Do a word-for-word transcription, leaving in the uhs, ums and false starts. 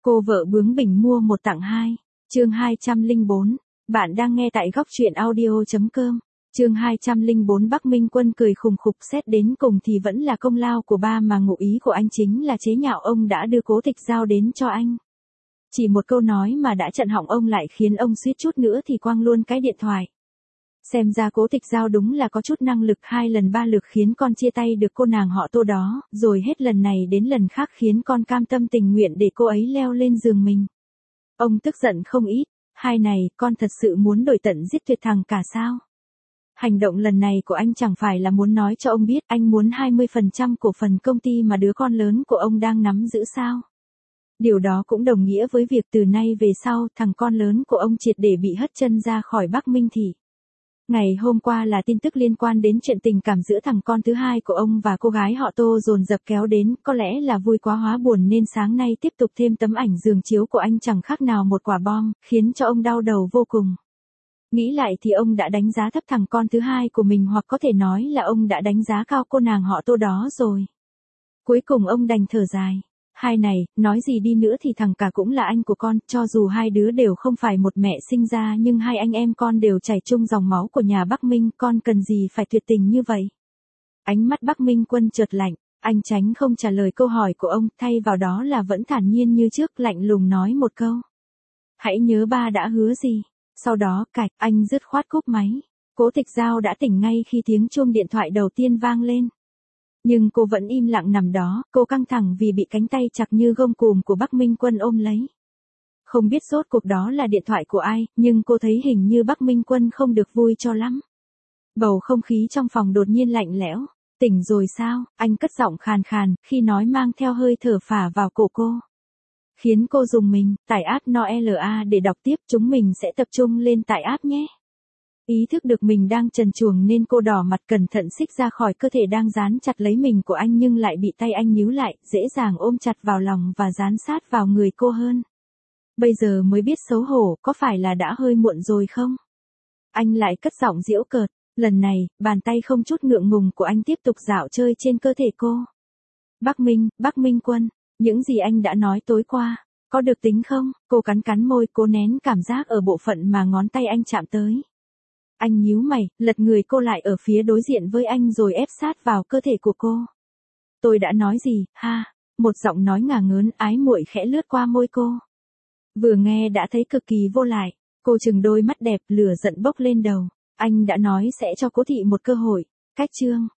Cô vợ bướng bỉnh mua một tặng hai. Chương hai trăm lẻ bốn. Bạn đang nghe tại góc truyện audio.com. Chương hai trăm lẻ bốn. Bắc Minh Quân cười khùng khục, xét đến cùng thì vẫn là công lao của ba mà, ngụ ý của anh chính là chế nhạo ông đã đưa Cố Tịch Giao đến cho anh. Chỉ một câu nói mà đã chặn họng ông, lại khiến ông suýt chút nữa thì quăng luôn cái điện thoại. Xem ra Cố Tịch Giao đúng là có chút năng lực, hai lần ba lượt khiến con chia tay được cô nàng họ Tô đó, rồi hết lần này đến lần khác khiến con cam tâm tình nguyện để cô ấy leo lên giường mình. Ông tức giận không ít, hai này, con thật sự muốn đổi tận giết tuyệt thằng cả sao? Hành động lần này của anh chẳng phải là muốn nói cho ông biết anh muốn hai mươi phần trăm cổ phần công ty mà đứa con lớn của ông đang nắm giữ sao? Điều đó cũng đồng nghĩa với việc từ nay về sau thằng con lớn của ông triệt để bị hất chân ra khỏi Bắc Minh Thị. Ngày hôm qua là tin tức liên quan đến chuyện tình cảm giữa thằng con thứ hai của ông và cô gái họ Tô dồn dập kéo đến, có lẽ là vui quá hóa buồn nên sáng nay tiếp tục thêm tấm ảnh giường chiếu của anh chẳng khác nào một quả bom, khiến cho ông đau đầu vô cùng. Nghĩ lại thì ông đã đánh giá thấp thằng con thứ hai của mình, hoặc có thể nói là ông đã đánh giá cao cô nàng họ Tô đó rồi. Cuối cùng ông đành thở dài. Hai này, nói gì đi nữa thì thằng cả cũng là anh của con, cho dù hai đứa đều không phải một mẹ sinh ra nhưng hai anh em con đều chảy chung dòng máu của nhà Bắc Minh, con cần gì phải tuyệt tình như vậy. Ánh mắt Bắc Minh Quân chợt lạnh, anh tránh không trả lời câu hỏi của ông, thay vào đó là vẫn thản nhiên như trước, lạnh lùng nói một câu. Hãy nhớ ba đã hứa gì. Sau đó, cạch, anh dứt khoát cúp máy. Cố Tịch Giao đã tỉnh ngay khi tiếng chuông điện thoại đầu tiên vang lên. Nhưng cô vẫn im lặng nằm đó, cô căng thẳng vì bị cánh tay chặt như gông cùm của Bắc Minh Quân ôm lấy. Không biết rốt cuộc đó là điện thoại của ai, nhưng cô thấy hình như Bắc Minh Quân không được vui cho lắm. Bầu không khí trong phòng đột nhiên lạnh lẽo. Tỉnh rồi sao? Anh cất giọng khàn khàn, khi nói mang theo hơi thở phả vào cổ cô. Khiến cô rùng mình, tải app Noela để đọc tiếp, chúng mình sẽ tập trung lên tải app nhé. Ý thức được mình đang trần truồng nên cô đỏ mặt cẩn thận xích ra khỏi cơ thể đang dán chặt lấy mình của anh, nhưng lại bị tay anh níu lại, dễ dàng ôm chặt vào lòng và dán sát vào người cô hơn. Bây giờ mới biết xấu hổ, có phải là đã hơi muộn rồi không? Anh lại cất giọng giễu cợt, lần này, bàn tay không chút ngượng ngùng của anh tiếp tục dạo chơi trên cơ thể cô. Bắc Minh, Bắc Minh Quân, những gì anh đã nói tối qua, có được tính không? Cô cắn cắn môi, cố nén cảm giác ở bộ phận mà ngón tay anh chạm tới. Anh nhíu mày, lật người cô lại ở phía đối diện với anh rồi ép sát vào cơ thể của cô. Tôi đã nói gì, ha? Một giọng nói ngả ngớn ái muội khẽ lướt qua môi cô. Vừa nghe đã thấy cực kỳ vô lại, cô trừng đôi mắt đẹp, lửa giận bốc lên đầu. Anh đã nói sẽ cho Cố Thị một cơ hội. Cách chương.